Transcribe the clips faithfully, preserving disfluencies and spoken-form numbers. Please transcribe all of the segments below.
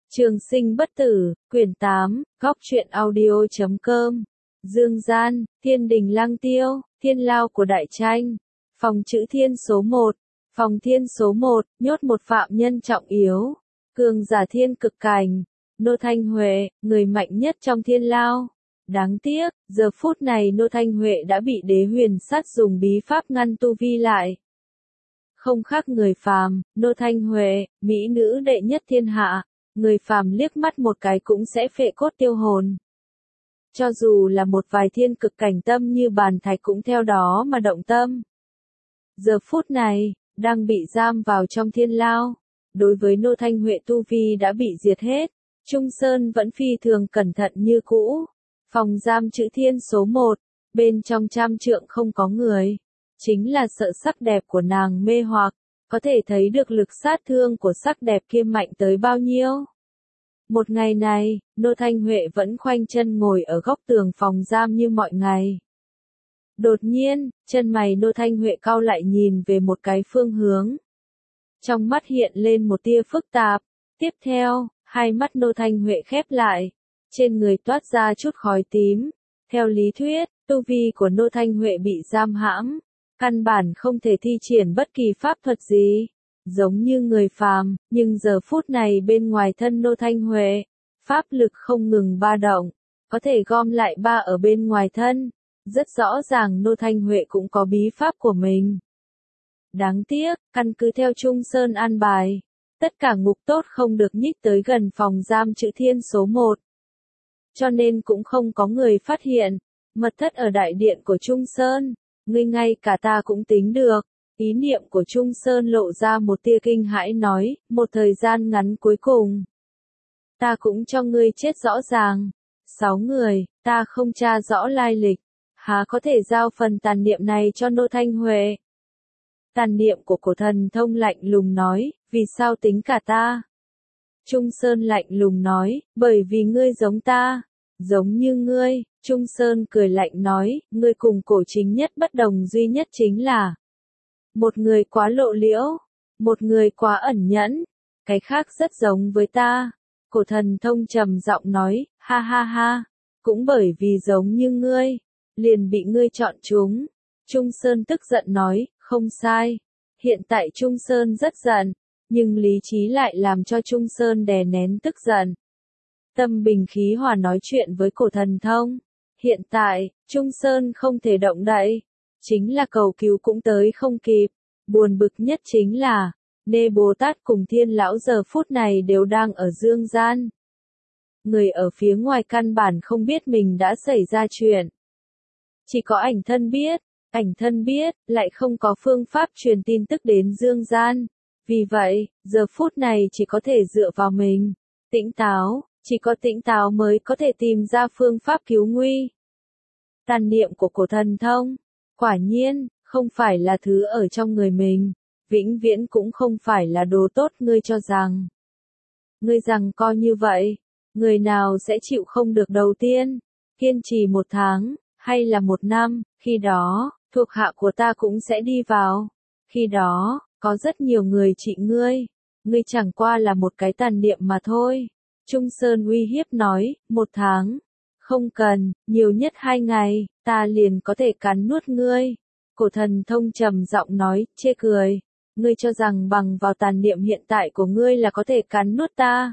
Trường sinh bất tử, quyển tám, góc truyện audio chấm com. Dương gian, thiên đình lang tiêu, thiên lao của đại tranh. Phòng chữ thiên số một. Phòng thiên số một, nhốt một phạm nhân trọng yếu. Cường giả thiên cực cảnh. Nô Thanh Huệ, người mạnh nhất trong thiên lao. Đáng tiếc, giờ phút này Nô Thanh Huệ đã bị đế huyền sát dùng bí pháp ngăn tu vi lại. Không khác người phàm, Nô Thanh Huệ, mỹ nữ đệ nhất thiên hạ. Người phàm liếc mắt một cái cũng sẽ phệ cốt tiêu hồn. Cho dù là một vài thiên cực cảnh tâm như bàn thạch cũng theo đó mà động tâm. Giờ phút này, đang bị giam vào trong thiên lao. Đối với Nô Thanh Huệ tu vi đã bị diệt hết. Trung Sơn vẫn phi thường cẩn thận như cũ. Phòng giam chữ thiên số một, bên trong trăm trượng không có người. Chính là sợ sắc đẹp của nàng mê hoặc. Có thể thấy được lực sát thương của sắc đẹp kia mạnh tới bao nhiêu. Một ngày này, Nô Thanh Huệ vẫn khoanh chân ngồi ở góc tường phòng giam như mọi ngày. Đột nhiên, chân mày Nô Thanh Huệ cau lại nhìn về một cái phương hướng. Trong mắt hiện lên một tia phức tạp. Tiếp theo, hai mắt Nô Thanh Huệ khép lại. Trên người toát ra chút khói tím. Theo lý thuyết, tu vi của Nô Thanh Huệ bị giam hãm. Căn bản không thể thi triển bất kỳ pháp thuật gì, giống như người phàm, nhưng giờ phút này bên ngoài thân Nô Thanh Huệ, pháp lực không ngừng ba động, có thể gom lại ba ở bên ngoài thân, rất rõ ràng Nô Thanh Huệ cũng có bí pháp của mình. Đáng tiếc, căn cứ theo Trung Sơn an bài, tất cả ngục tốt không được nhích tới gần phòng giam chữ thiên số một. Cho nên cũng không có người phát hiện, mật thất ở đại điện của Trung Sơn. Ngươi ngay cả ta cũng tính được. Ý niệm của Trung Sơn lộ ra một tia kinh hãi nói, một thời gian ngắn cuối cùng. Ta cũng cho ngươi chết rõ ràng. Sáu người, ta không tra rõ lai lịch. Há có thể giao phần tàn niệm này cho Nô Thanh Huệ. Tàn niệm của cổ thần thông lạnh lùng nói, vì sao tính cả ta? Trung Sơn lạnh lùng nói, bởi vì ngươi giống ta. Giống như ngươi, Trung Sơn cười lạnh nói, ngươi cùng cổ chính nhất bất đồng duy nhất chính là một người quá lộ liễu, một người quá ẩn nhẫn, cái khác rất giống với ta. Cổ thần thông trầm giọng nói, ha ha ha, cũng bởi vì giống như ngươi, liền bị ngươi chọn chúng. Trung Sơn tức giận nói, không sai. Hiện tại Trung Sơn rất giận, nhưng lý trí lại làm cho Trung Sơn đè nén tức giận. Tâm bình khí hòa nói chuyện với cổ thần thông. Hiện tại, Trung Sơn không thể động đậy. Chính là cầu cứu cũng tới không kịp. Buồn bực nhất chính là, Nê Bồ Tát cùng Thiên Lão giờ phút này đều đang ở dương gian. Người ở phía ngoài căn bản không biết mình đã xảy ra chuyện. Chỉ có ảnh thân biết, ảnh thân biết, lại không có phương pháp truyền tin tức đến dương gian. Vì vậy, giờ phút này chỉ có thể dựa vào mình. Tĩnh táo. Chỉ có tĩnh táo mới có thể tìm ra phương pháp cứu nguy. Tàn niệm của cổ thần thông, quả nhiên, không phải là thứ ở trong người mình, vĩnh viễn cũng không phải là đồ tốt ngươi cho rằng. Ngươi rằng coi như vậy, người nào sẽ chịu không được đầu tiên, kiên trì một tháng, hay là một năm, khi đó, thuộc hạ của ta cũng sẽ đi vào. Khi đó, có rất nhiều người trị ngươi, ngươi chẳng qua là một cái tàn niệm mà thôi. Trung Sơn uy hiếp nói, một tháng, không cần, nhiều nhất hai ngày, ta liền có thể cắn nuốt ngươi. Cổ thần thông trầm giọng nói, chê cười, ngươi cho rằng bằng vào tàn niệm hiện tại của ngươi là có thể cắn nuốt ta.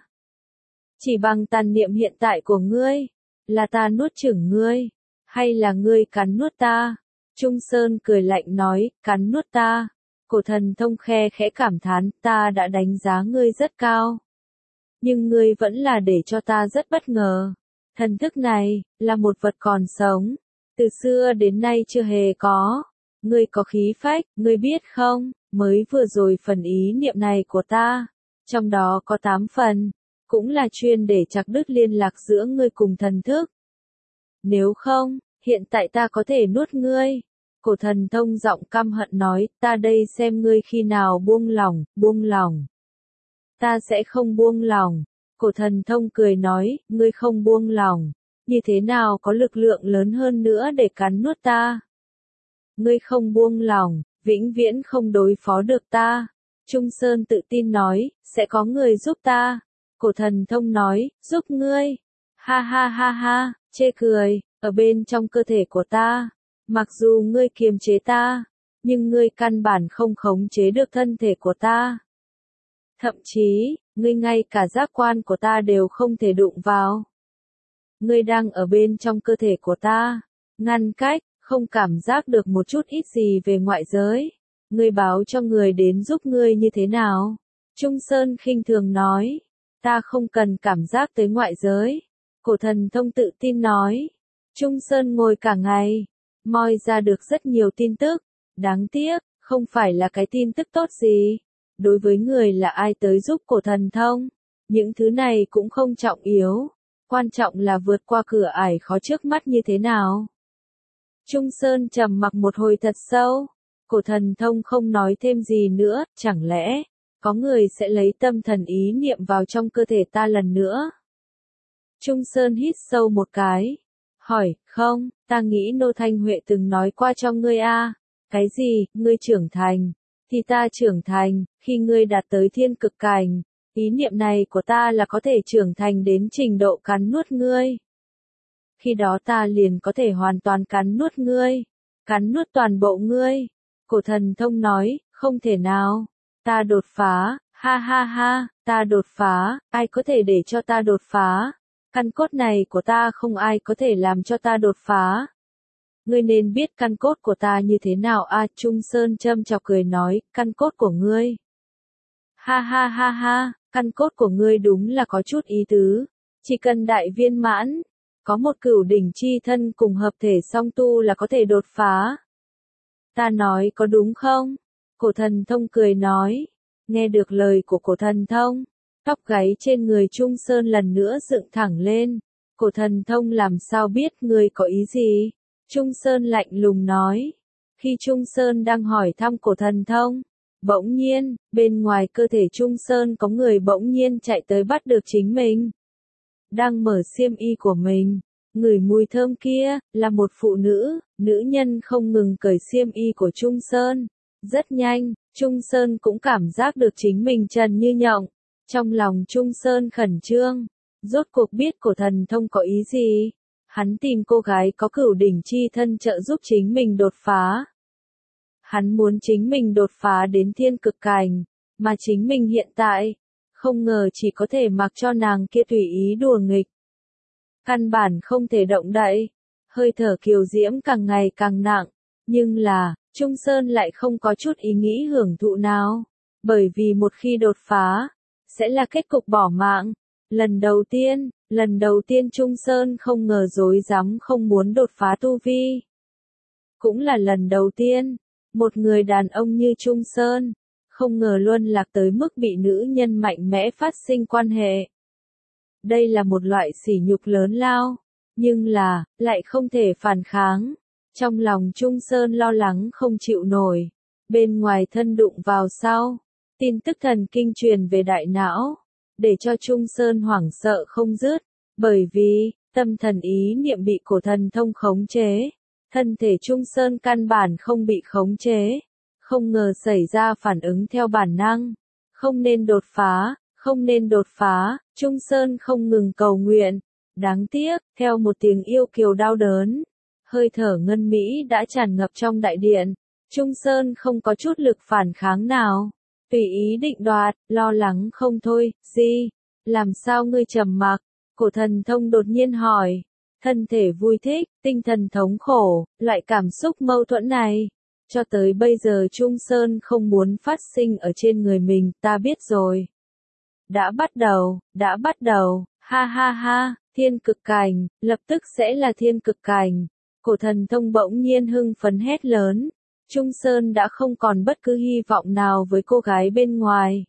Chỉ bằng tàn niệm hiện tại của ngươi, là ta nuốt chửng ngươi, hay là ngươi cắn nuốt ta? Trung Sơn cười lạnh nói, cắn nuốt ta. Cổ thần thông khe khẽ cảm thán, ta đã đánh giá ngươi rất cao. Nhưng ngươi vẫn là để cho ta rất bất ngờ. Thần thức này, là một vật còn sống. Từ xưa đến nay chưa hề có. Ngươi có khí phách, ngươi biết không, mới vừa rồi phần ý niệm này của ta. Trong đó có tám phần. Cũng là chuyên để chặt đứt liên lạc giữa ngươi cùng thần thức. Nếu không, hiện tại ta có thể nuốt ngươi. Cổ thần thông giọng căm hận nói, ta đây xem ngươi khi nào buông lỏng, buông lỏng. Ta sẽ không buông lỏng. Cổ thần thông cười nói, ngươi không buông lỏng. Như thế nào có lực lượng lớn hơn nữa để cắn nuốt ta? Ngươi không buông lỏng, vĩnh viễn không đối phó được ta. Trung Sơn tự tin nói, sẽ có người giúp ta. Cổ thần thông nói, giúp ngươi. Ha ha ha ha, chê cười, ở bên trong cơ thể của ta. Mặc dù ngươi kiềm chế ta, nhưng ngươi căn bản không khống chế được thân thể của ta. Thậm chí, ngươi ngay cả giác quan của ta đều không thể đụng vào. Ngươi đang ở bên trong cơ thể của ta, ngăn cách, không cảm giác được một chút ít gì về ngoại giới. Ngươi báo cho người đến giúp ngươi như thế nào? Trung Sơn khinh thường nói, ta không cần cảm giác tới ngoại giới. Cổ thần thông tự tin nói. Trung Sơn ngồi cả ngày, moi ra được rất nhiều tin tức. Đáng tiếc, không phải là cái tin tức tốt gì. Đối với người là ai tới giúp cổ thần thông, những thứ này cũng không trọng yếu. Quan trọng là vượt qua cửa ải khó trước mắt như thế nào. Trung Sơn trầm mặc một hồi thật sâu. Cổ thần thông không nói thêm gì nữa, chẳng lẽ, có người sẽ lấy tâm thần ý niệm vào trong cơ thể ta lần nữa? Trung Sơn hít sâu một cái. Hỏi, không, ta nghĩ Nô Thanh Huệ từng nói qua cho ngươi a. Cái gì, ngươi trưởng thành? Thì ta trưởng thành, khi ngươi đạt tới thiên cực cảnh, ý niệm này của ta là có thể trưởng thành đến trình độ cắn nuốt ngươi. Khi đó ta liền có thể hoàn toàn cắn nuốt ngươi, cắn nuốt toàn bộ ngươi. Cổ thần thông nói, không thể nào, ta đột phá, ha ha ha, ta đột phá, ai có thể để cho ta đột phá? Căn cốt này của ta không ai có thể làm cho ta đột phá. Ngươi nên biết căn cốt của ta như thế nào a. À, Trung Sơn châm chọc cười nói, căn cốt của ngươi. Ha ha ha ha, căn cốt của ngươi đúng là có chút ý tứ. Chỉ cần đại viên mãn, có một cửu đỉnh chi thân cùng hợp thể song tu là có thể đột phá. Ta nói có đúng không? Cổ thần thông cười nói. Nghe được lời của cổ thần thông, tóc gáy trên người Trung Sơn lần nữa dựng thẳng lên. Cổ thần thông làm sao biết ngươi có ý gì? Trung Sơn lạnh lùng nói. Khi Trung Sơn đang hỏi thăm cổ thần thông, bỗng nhiên, bên ngoài cơ thể Trung Sơn có người bỗng nhiên chạy tới bắt được chính mình. Đang mở xiêm y của mình, ngửi mùi thơm kia, là một phụ nữ, nữ nhân không ngừng cởi xiêm y của Trung Sơn. Rất nhanh, Trung Sơn cũng cảm giác được chính mình trần như nhộng. Trong lòng Trung Sơn khẩn trương, rốt cuộc biết cổ thần thông có ý gì. Hắn tìm cô gái có cửu đỉnh chi thân trợ giúp chính mình đột phá. Hắn muốn chính mình đột phá đến thiên cực cảnh, mà chính mình hiện tại, không ngờ chỉ có thể mặc cho nàng kia tùy ý đùa nghịch. Căn bản không thể động đậy, hơi thở kiều diễm càng ngày càng nặng, nhưng là, Trung Sơn lại không có chút ý nghĩ hưởng thụ nào, bởi vì một khi đột phá, sẽ là kết cục bỏ mạng. Lần đầu tiên, lần đầu tiên Trung Sơn không ngờ dối dám không muốn đột phá tu vi. Cũng là lần đầu tiên, một người đàn ông như Trung Sơn, không ngờ luôn lạc tới mức bị nữ nhân mạnh mẽ phát sinh quan hệ. Đây là một loại sỉ nhục lớn lao, nhưng là, lại không thể phản kháng. Trong lòng Trung Sơn lo lắng không chịu nổi, bên ngoài thân đụng vào sau, tin tức thần kinh truyền về đại não, để cho Trung Sơn hoảng sợ không dứt, bởi vì, tâm thần ý niệm bị cổ thần thông khống chế, thân thể Trung Sơn căn bản không bị khống chế, không ngờ xảy ra phản ứng theo bản năng, không nên đột phá, không nên đột phá, Trung Sơn không ngừng cầu nguyện, đáng tiếc, theo một tiếng yêu kiều đau đớn, hơi thở ngân mỹ đã tràn ngập trong đại điện, Trung Sơn không có chút lực phản kháng nào. Tùy ý định đoạt, lo lắng không thôi, gì? Làm sao ngươi trầm mặc? Cổ thần thông đột nhiên hỏi. Thân thể vui thích, tinh thần thống khổ, loại cảm xúc mâu thuẫn này. Cho tới bây giờ Trung Sơn không muốn phát sinh ở trên người mình, ta biết rồi. Đã bắt đầu, đã bắt đầu, ha ha ha, thiên cực cảnh, lập tức sẽ là thiên cực cảnh. Cổ thần thông bỗng nhiên hưng phấn hét lớn. Trung Sơn đã không còn bất cứ hy vọng nào với cô gái bên ngoài.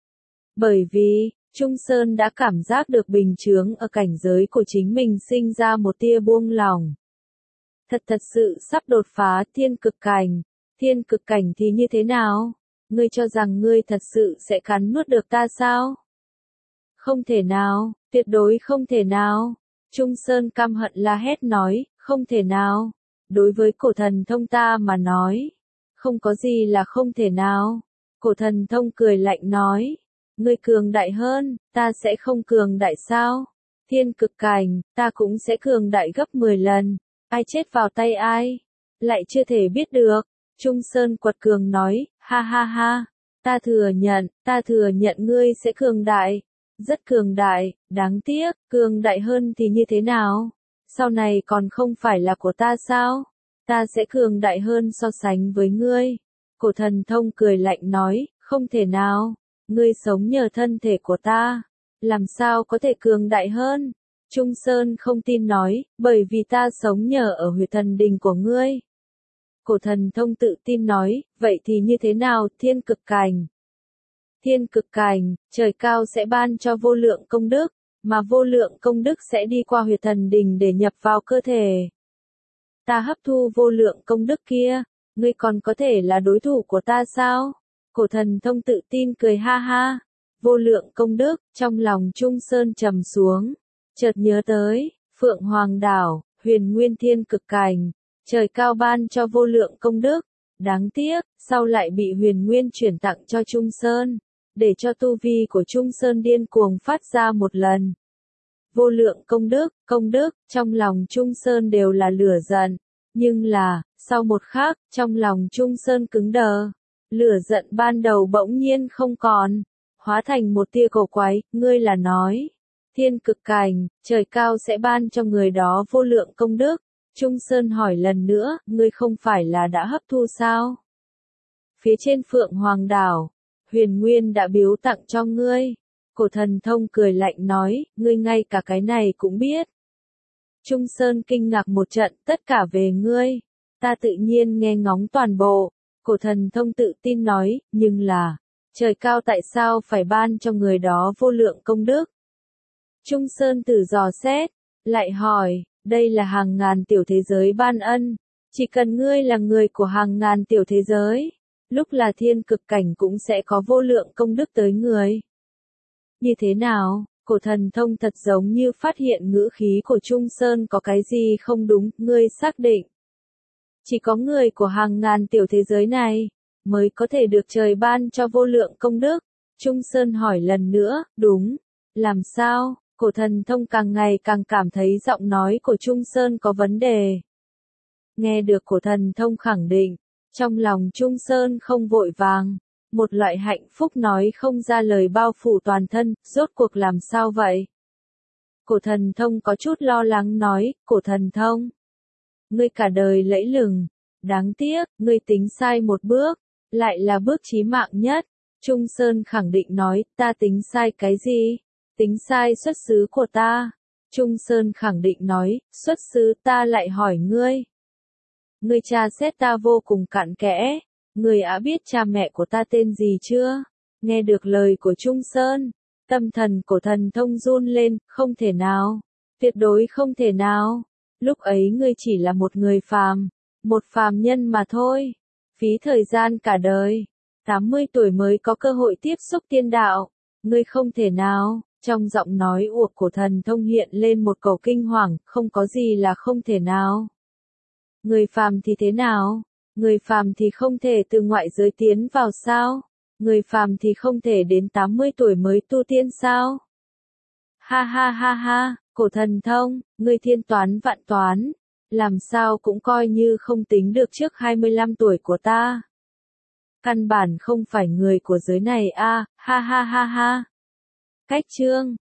Bởi vì, Trung Sơn đã cảm giác được bình chướng ở cảnh giới của chính mình sinh ra một tia buông lỏng. Thật thật sự sắp đột phá thiên cực cảnh. Thiên cực cảnh thì như thế nào? Ngươi cho rằng ngươi thật sự sẽ cắn nuốt được ta sao? Không thể nào, tuyệt đối không thể nào. Trung Sơn căm hận la hét nói, không thể nào. Đối với cổ thần thông ta mà nói, không có gì là không thể nào. Cổ thần thông cười lạnh nói, ngươi cường đại hơn, ta sẽ không cường đại sao? Thiên cực cảnh, ta cũng sẽ cường đại gấp mười lần, ai chết vào tay ai? Lại chưa thể biết được. Trung Sơn quật cường nói, ha ha ha, ta thừa nhận, ta thừa nhận ngươi sẽ cường đại, rất cường đại, đáng tiếc, cường đại hơn thì như thế nào? Sau này còn không phải là của ta sao? Ta sẽ cường đại hơn so sánh với ngươi. Cổ Thần Thông cười lạnh nói, không thể nào, ngươi sống nhờ thân thể của ta, làm sao có thể cường đại hơn? Trung Sơn không tin nói, bởi vì ta sống nhờ ở huyệt thần đình của ngươi. Cổ Thần Thông tự tin nói, vậy thì như thế nào, thiên cực cảnh? Thiên cực cảnh, trời cao sẽ ban cho vô lượng công đức, mà vô lượng công đức sẽ đi qua huyệt thần đình để nhập vào cơ thể. Ta hấp thu vô lượng công đức kia, ngươi còn có thể là đối thủ của ta sao? Cổ Thần Thông tự tin cười ha ha. Vô lượng công đức, trong lòng Trung Sơn trầm xuống, chợt nhớ tới, Phượng Hoàng Đảo, huyền nguyên thiên cực cảnh, trời cao ban cho vô lượng công đức, đáng tiếc, sau lại bị huyền nguyên chuyển tặng cho Trung Sơn, để cho tu vi của Trung Sơn điên cuồng phát ra một lần. Vô lượng công đức, công đức, trong lòng Trung Sơn đều là lửa giận, nhưng là, sau một khắc, trong lòng Trung Sơn cứng đờ, lửa giận ban đầu bỗng nhiên không còn, hóa thành một tia cầu quái, ngươi là nói, thiên cực cảnh, trời cao sẽ ban cho người đó vô lượng công đức. Trung Sơn hỏi lần nữa, ngươi không phải là đã hấp thu sao? Phía trên Phượng Hoàng Đảo, huyền nguyên đã biếu tặng cho ngươi. Cổ Thần Thông cười lạnh nói, ngươi ngay cả cái này cũng biết. Trung Sơn kinh ngạc một trận, tất cả về ngươi. Ta tự nhiên nghe ngóng toàn bộ. Cổ Thần Thông tự tin nói, nhưng là, trời cao tại sao phải ban cho người đó vô lượng công đức? Trung Sơn thử dò xét, lại hỏi, đây là hàng ngàn tiểu thế giới ban ân, chỉ cần ngươi là người của hàng ngàn tiểu thế giới, lúc là thiên cực cảnh cũng sẽ có vô lượng công đức tới người. Như thế nào? Cổ Thần Thông thật giống như phát hiện ngữ khí của Trung Sơn có cái gì không đúng, ngươi xác định. Chỉ có người của hàng ngàn tiểu thế giới này, mới có thể được trời ban cho vô lượng công đức. Trung Sơn hỏi lần nữa, đúng, làm sao? Cổ Thần Thông càng ngày càng cảm thấy giọng nói của Trung Sơn có vấn đề. Nghe được Cổ Thần Thông khẳng định, trong lòng Trung Sơn không vội vàng, một loại hạnh phúc nói không ra lời bao phủ toàn thân, rốt cuộc làm sao vậy? Cổ Thần Thông có chút lo lắng nói, Cổ Thần Thông, ngươi cả đời lẫy lừng, đáng tiếc, ngươi tính sai một bước, lại là bước chí mạng nhất. Trung Sơn khẳng định nói, ta tính sai cái gì? Tính sai xuất xứ của ta. Trung Sơn khẳng định nói, xuất xứ ta lại hỏi ngươi. Ngươi tra xét ta vô cùng cặn kẽ, ngươi đã biết cha mẹ của ta tên gì chưa? Nghe được lời của Trung Sơn, tâm thần của Thần Thông run lên, không thể nào, tuyệt đối không thể nào. Lúc ấy ngươi chỉ là một người phàm, một phàm nhân mà thôi, phí thời gian cả đời, tám mươi tuổi mới có cơ hội tiếp xúc tiên đạo, ngươi không thể nào. Trong giọng nói uộc của Thần Thông hiện lên một cầu kinh hoàng, không có gì là không thể nào. Người phàm thì thế nào? Người phàm thì không thể từ ngoại giới tiến vào sao? Người phàm thì không thể đến tám mươi tuổi mới tu tiên sao? Ha ha ha ha, Cổ Thần Thông, ngươi thiên toán vạn toán, làm sao cũng coi như không tính được trước hai mươi lăm tuổi của ta. Căn bản không phải người của giới này a, ha ha ha ha. Cách chương